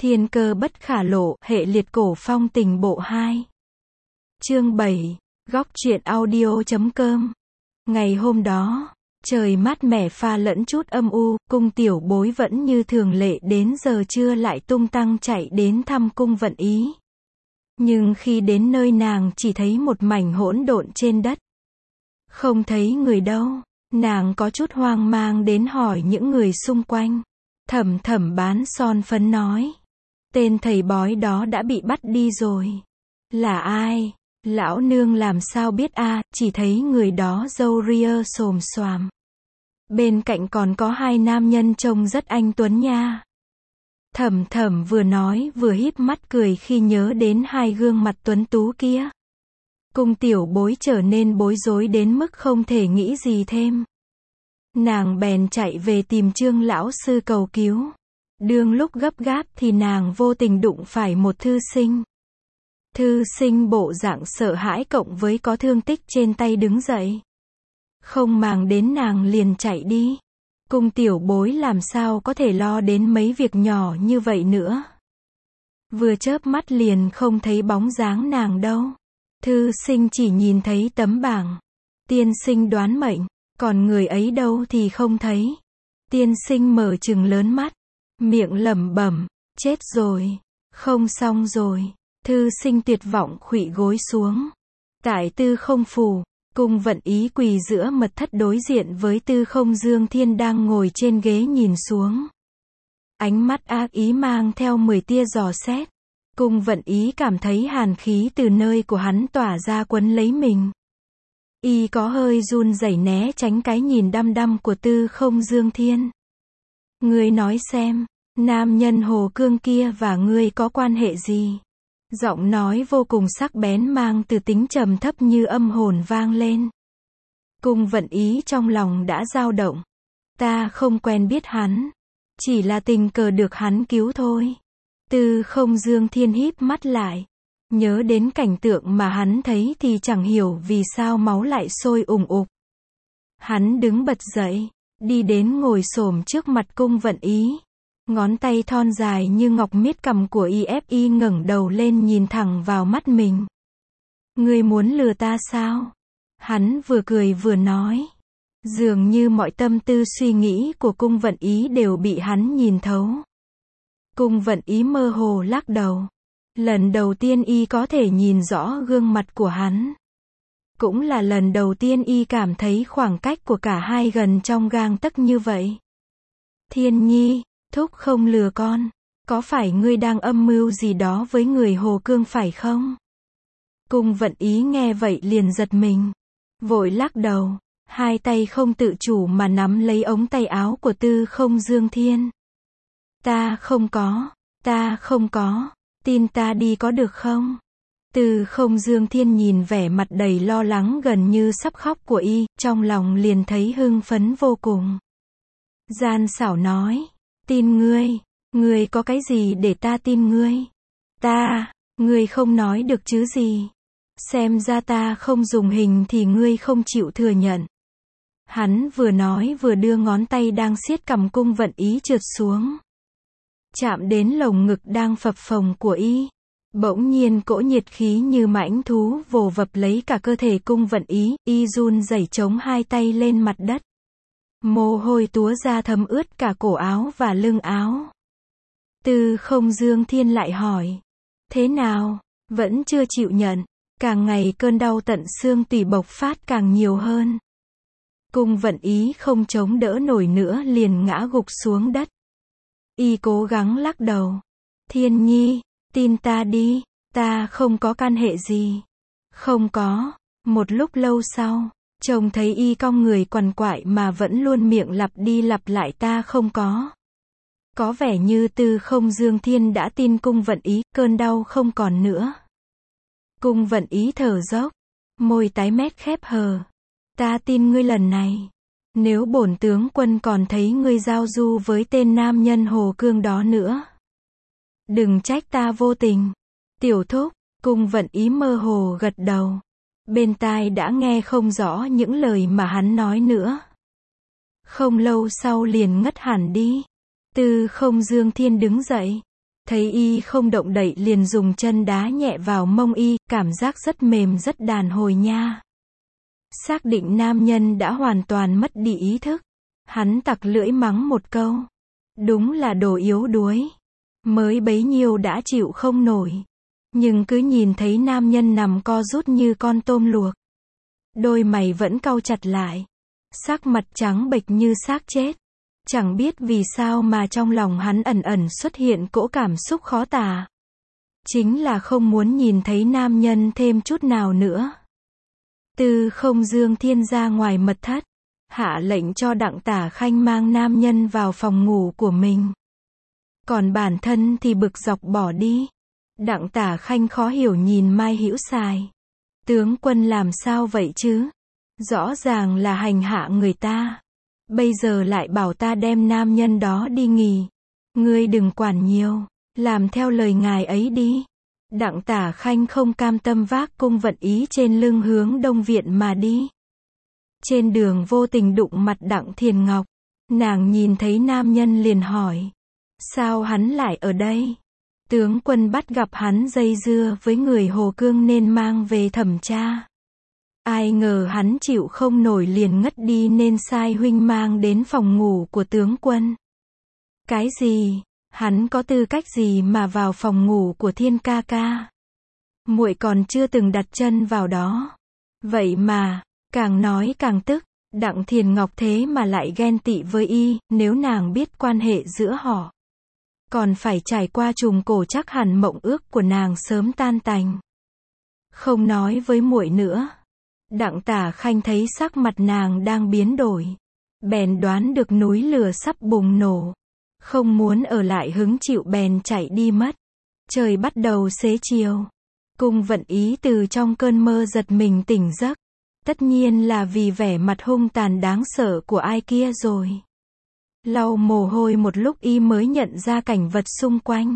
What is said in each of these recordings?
Thiên cơ bất khả lộ, hệ liệt cổ phong tình bộ 2. Chương 7, góc truyện audio.com. Ngày hôm đó, trời mát mẻ pha lẫn chút âm u, cung tiểu bối vẫn như thường lệ đến giờ trưa lại tung tăng chạy đến thăm cung Vận Ý. Nhưng khi đến nơi nàng chỉ thấy một mảnh hỗn độn trên đất. Không thấy người đâu, nàng có chút hoang mang đến hỏi những người xung quanh. Thẩm bán son phấn nói. Tên thầy bói đó đã bị bắt đi rồi. Là ai? Lão nương làm sao biết a, chỉ thấy người đó râu ria xồm xoàm. Bên cạnh còn có hai nam nhân trông rất anh tuấn nha. Thẩm vừa nói vừa híp mắt cười khi nhớ đến hai gương mặt tuấn tú kia. Cung tiểu bối trở nên bối rối đến mức không thể nghĩ gì thêm. Nàng bèn chạy về tìm Trương lão sư cầu cứu. Đương lúc gấp gáp thì nàng vô tình đụng phải một thư sinh. Thư sinh bộ dạng sợ hãi cộng với có thương tích trên tay đứng dậy. Không màng đến nàng liền chạy đi. Cung tiểu bối làm sao có thể lo đến mấy việc nhỏ như vậy nữa. Vừa chớp mắt liền không thấy bóng dáng nàng đâu. Thư sinh chỉ nhìn thấy tấm bảng. Tiên sinh đoán mệnh, còn người ấy đâu thì không thấy. Tiên sinh mở trừng lớn mắt, miệng lẩm bẩm, chết rồi, không xong rồi. Thư sinh tuyệt vọng khuỵu gối xuống. Tại Tư Không phủ, cung Vận Ý quỳ giữa mật thất đối diện với Tư Không Dương Thiên đang ngồi trên ghế nhìn xuống. Ánh mắt ác ý mang theo 10 tia dò xét. Cung Vận Ý cảm thấy hàn khí từ nơi của hắn tỏa ra quấn lấy mình. Y có hơi run rẩy né tránh cái nhìn đăm đăm của Tư Không Dương Thiên. Ngươi nói xem, nam nhân Hồ Cương kia và ngươi có quan hệ gì? Giọng nói vô cùng sắc bén mang từ tính trầm thấp như âm hồn vang lên. Cung Vận Ý trong lòng đã dao động. Ta không quen biết hắn. Chỉ là tình cờ được hắn cứu thôi. Tư Không Dương Thiên híp mắt lại. Nhớ đến cảnh tượng mà hắn thấy thì chẳng hiểu vì sao máu lại sôi ùn ục. Hắn đứng bật dậy, đi đến ngồi xổm trước mặt cung Vận Ý. Ngón tay thon dài như ngọc miết cằm của Y ngẩng đầu lên nhìn thẳng vào mắt mình. Ngươi muốn lừa ta sao? Hắn vừa cười vừa nói. Dường như mọi tâm tư suy nghĩ của cung Vận Ý đều bị hắn nhìn thấu. Cung Vận Ý mơ hồ lắc đầu. Lần đầu tiên y có thể nhìn rõ gương mặt của hắn. Cũng là lần đầu tiên y cảm thấy khoảng cách của cả hai gần trong gang tấc như vậy. Thiên Nhi, thúc không lừa con. Có phải ngươi đang âm mưu gì đó với người Hồ Cương phải không? Cung Vận Ý nghe vậy liền giật mình. Vội lắc đầu. Hai tay không tự chủ mà nắm lấy ống tay áo của Tư Không Dương Thiên. Ta không có. Tin ta đi có được không? Tư Không Dương Thiên nhìn vẻ mặt đầy lo lắng gần như sắp khóc của y, trong lòng liền thấy hưng phấn vô cùng. Gian xảo nói, tin ngươi có cái gì để ta tin ngươi? Ngươi không nói được chứ gì? Xem ra ta không dùng hình thì ngươi không chịu thừa nhận. Hắn vừa nói vừa đưa ngón tay đang siết cằm cung Vận Ý trượt xuống. Chạm đến lồng ngực đang phập phồng của y. Bỗng nhiên cỗ nhiệt khí như mãnh thú vồ vập lấy cả cơ thể cung Vận Ý, y run rẩy chống hai tay lên mặt đất. Mồ hôi túa ra thấm ướt cả cổ áo và lưng áo. Tư Không Dương Thiên lại hỏi. Thế nào? Vẫn chưa chịu nhận. Càng ngày cơn đau tận xương tủy bộc phát càng nhiều hơn. Cung Vận Ý không chống đỡ nổi nữa liền ngã gục xuống đất. Y cố gắng lắc đầu. Thiên Nhi, tin ta đi, ta không có can hệ gì. Không có. Một lúc lâu sau, chồng thấy y cong người quằn quại mà vẫn luôn miệng lặp đi lặp lại ta không có. Có vẻ như Tư Không Dương Thiên đã tin cung Vận Ý, cơn đau không còn nữa. Cung Vận Ý thở dốc, môi tái mét khép hờ. Ta tin ngươi lần này. Nếu bổn tướng quân còn thấy ngươi giao du với tên nam nhân Hồ Cương đó nữa, đừng trách ta vô tình. Tiểu thúc, cung Vận Ý mơ hồ gật đầu. Bên tai đã nghe không rõ những lời mà hắn nói nữa. Không lâu sau liền ngất hẳn đi. Tư Không Dương Thiên đứng dậy. Thấy y không động đậy liền dùng chân đá nhẹ vào mông y, cảm giác rất mềm rất đàn hồi nha. Xác định nam nhân đã hoàn toàn mất đi ý thức. Hắn tặc lưỡi mắng một câu. Đúng là đồ yếu đuối. Mới bấy nhiêu đã chịu không nổi. Nhưng cứ nhìn thấy nam nhân nằm co rút như con tôm luộc. Đôi mày vẫn cau chặt lại. Sắc mặt trắng bệch như xác chết. Chẳng biết vì sao mà trong lòng hắn ẩn ẩn xuất hiện cỗ cảm xúc khó tả. Chính là không muốn nhìn thấy nam nhân thêm chút nào nữa. Tư Không Dương Thiên ra ngoài mật thất. Hạ lệnh cho Đặng Tả Khanh mang nam nhân vào phòng ngủ của mình. Còn bản thân thì bực dọc bỏ đi. Đặng Tả Khanh khó hiểu nhìn Mai Hữu Sài. Tướng quân làm sao vậy chứ? Rõ ràng là hành hạ người ta. Bây giờ lại bảo ta đem nam nhân đó đi nghỉ. Ngươi đừng quản nhiều. Làm theo lời ngài ấy đi. Đặng Tả Khanh không cam tâm vác Cung Vận Ý trên lưng hướng Đông Viện mà đi. Trên đường vô tình đụng mặt Đặng Thiền Ngọc. Nàng nhìn thấy nam nhân liền hỏi. Sao hắn lại ở đây? Tướng quân bắt gặp hắn dây dưa với người Hồ Cương nên mang về thẩm tra. Ai ngờ hắn chịu không nổi liền ngất đi nên sai huynh mang đến phòng ngủ của tướng quân. Cái gì? Hắn có tư cách gì mà vào phòng ngủ của Thiên ca ca? Muội còn chưa từng đặt chân vào đó. Vậy mà, càng nói càng tức, Đặng Thiền Ngọc thế mà lại ghen tị với y, nếu nàng biết quan hệ giữa họ. Còn phải trải qua trùng cổ chắc hẳn mộng ước của nàng sớm tan tành. Không nói với muội nữa. Đặng Tả Khanh thấy sắc mặt nàng đang biến đổi. Bèn đoán được núi lửa sắp bùng nổ. Không muốn ở lại hứng chịu bèn chạy đi mất. Trời bắt đầu xế chiều. Cung Vận Ý từ trong cơn mơ giật mình tỉnh giấc. Tất nhiên là vì vẻ mặt hung tàn đáng sợ của ai kia rồi. Lau mồ hôi một lúc y mới nhận ra cảnh vật xung quanh.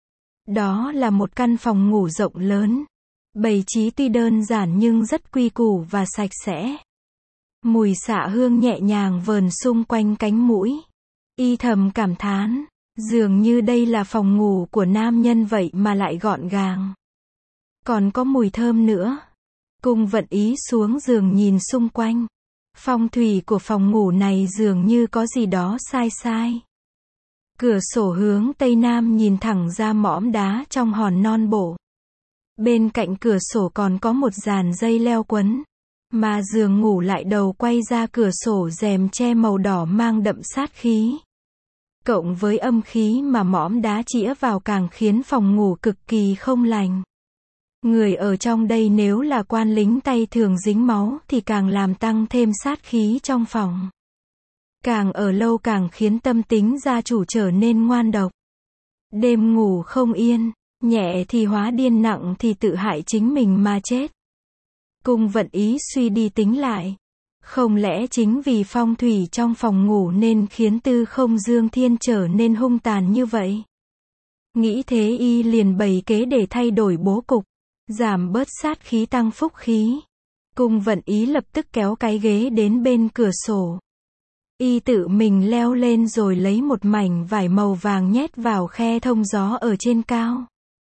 Đó là một căn phòng ngủ rộng lớn. Bày trí tuy đơn giản nhưng rất quy củ và sạch sẽ. Mùi xạ hương nhẹ nhàng vờn xung quanh cánh mũi. Y thầm cảm thán, dường như đây là phòng ngủ của nam nhân vậy mà lại gọn gàng. Còn có mùi thơm nữa. Cung Vận Ý xuống giường nhìn xung quanh. Phong thủy của phòng ngủ này dường như có gì đó sai sai. Cửa sổ hướng Tây Nam nhìn thẳng ra mõm đá trong hòn non bộ. Bên cạnh cửa sổ còn có một dàn dây leo quấn. Mà giường ngủ lại đầu quay ra cửa sổ rèm che màu đỏ mang đậm sát khí. Cộng với âm khí mà mõm đá chĩa vào càng khiến phòng ngủ cực kỳ không lành. Người ở trong đây nếu là quan lính tay thường dính máu thì càng làm tăng thêm sát khí trong phòng. Càng ở lâu càng khiến tâm tính gia chủ trở nên ngoan độc. Đêm ngủ không yên, nhẹ thì hóa điên nặng thì tự hại chính mình mà chết. Cung Vận Ý suy đi tính lại. Không lẽ chính vì phong thủy trong phòng ngủ nên khiến Tư Không Dương Thiên trở nên hung tàn như vậy? Nghĩ thế y liền bày kế để thay đổi bố cục. Giảm bớt sát khí tăng phúc khí. Cung Vận Ý lập tức kéo cái ghế đến bên cửa sổ. Y tự mình leo lên rồi lấy một mảnh vải màu vàng nhét vào khe thông gió ở trên cao.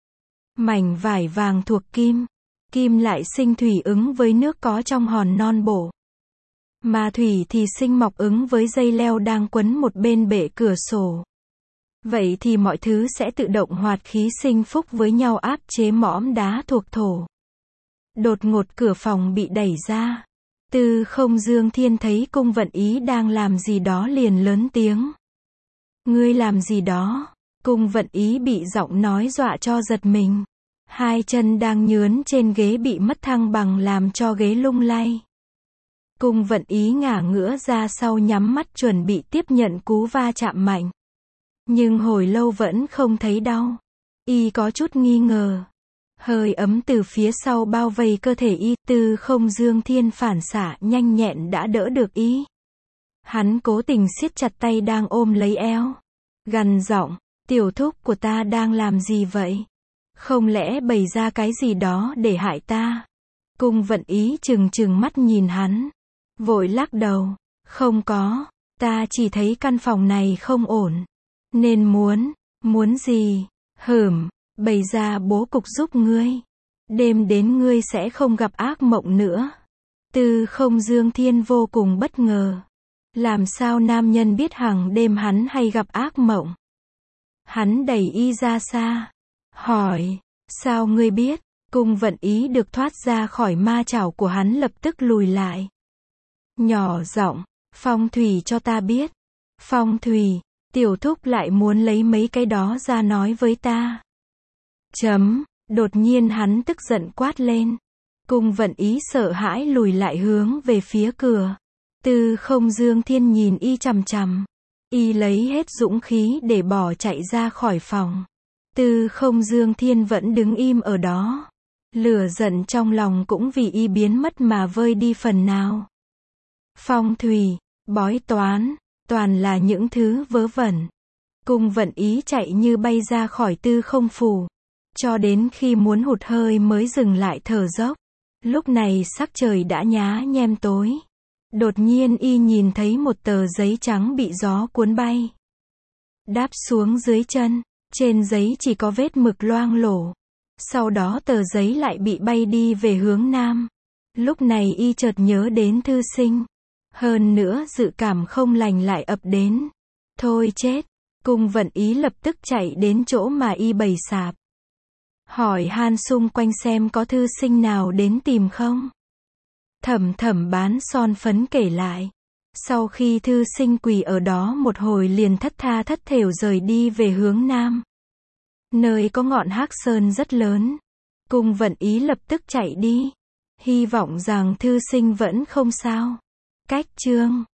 Mảnh vải vàng thuộc kim. Kim lại sinh thủy ứng với nước có trong hòn non bộ. Mà thủy thì sinh mọc ứng với dây leo đang quấn một bên bệ cửa sổ. Vậy thì mọi thứ sẽ tự động hoạt khí sinh phúc với nhau áp chế mõm đá thuộc thổ. Đột ngột cửa phòng bị đẩy ra. Tư Không Dương Thiên thấy Cung Vận Ý đang làm gì đó liền lớn tiếng. Ngươi làm gì đó? Cung Vận Ý bị giọng nói dọa cho giật mình. Hai chân đang nhướn trên ghế bị mất thăng bằng làm cho ghế lung lay. Cung Vận Ý ngả ngửa ra sau nhắm mắt chuẩn bị tiếp nhận cú va chạm mạnh. Nhưng hồi lâu vẫn không thấy đau. Y có chút nghi ngờ. Hơi ấm từ phía sau bao vây cơ thể y. Tư Không Dương Thiên phản xạ nhanh nhẹn đã đỡ được y. Hắn cố tình siết chặt tay đang ôm lấy eo. Gằn giọng, tiểu thúc của ta đang làm gì vậy? Không lẽ bày ra cái gì đó để hại ta? Cung Vận Ý trừng trừng mắt nhìn hắn. Vội lắc đầu. Không có. Ta chỉ thấy căn phòng này không ổn. Nên muốn gì? Bày ra bố cục giúp ngươi. Đêm đến ngươi sẽ không gặp ác mộng nữa. Tư Không Dương Thiên vô cùng bất ngờ. Làm sao nam nhân biết hàng đêm hắn hay gặp ác mộng? Hắn đẩy y ra xa. Hỏi, sao ngươi biết? Cung Vận Ý được thoát ra khỏi ma chảo của hắn lập tức lùi lại. Nhỏ giọng, Phong Thủy cho ta biết. Phong Thủy, tiểu thúc lại muốn lấy mấy cái đó ra nói với ta. Đột nhiên hắn tức giận quát lên. Cung Vận Ý sợ hãi lùi lại hướng về phía cửa. Tư Không Dương Thiên nhìn y chằm chằm. Y lấy hết dũng khí để bỏ chạy ra khỏi phòng. Tư Không Dương Thiên vẫn đứng im ở đó. Lửa giận trong lòng cũng vì y biến mất mà vơi đi phần nào. Phong thủy, bói toán, toàn là những thứ vớ vẩn. Cung Vận Ý chạy như bay ra khỏi Tư Không phủ. Cho đến khi muốn hụt hơi mới dừng lại thở dốc. Lúc này sắc trời đã nhá nhem tối. Đột nhiên y nhìn thấy một tờ giấy trắng bị gió cuốn bay. Đáp xuống dưới chân, trên giấy chỉ có vết mực loang lổ. Sau đó tờ giấy lại bị bay đi về hướng nam. Lúc này y chợt nhớ đến thư sinh. Hơn nữa dự cảm không lành lại ập đến. Thôi chết, Cung Vận Ý lập tức chạy đến chỗ mà y bày sạp. Hỏi han xung quanh xem có thư sinh nào đến tìm không. Thẩm bán son phấn kể lại. Sau khi thư sinh quỳ ở đó một hồi liền thất tha thất thểu rời đi về hướng nam. Nơi có ngọn hắc sơn rất lớn. Cung Vận Ý lập tức chạy đi. Hy vọng rằng thư sinh vẫn không sao. Cách chương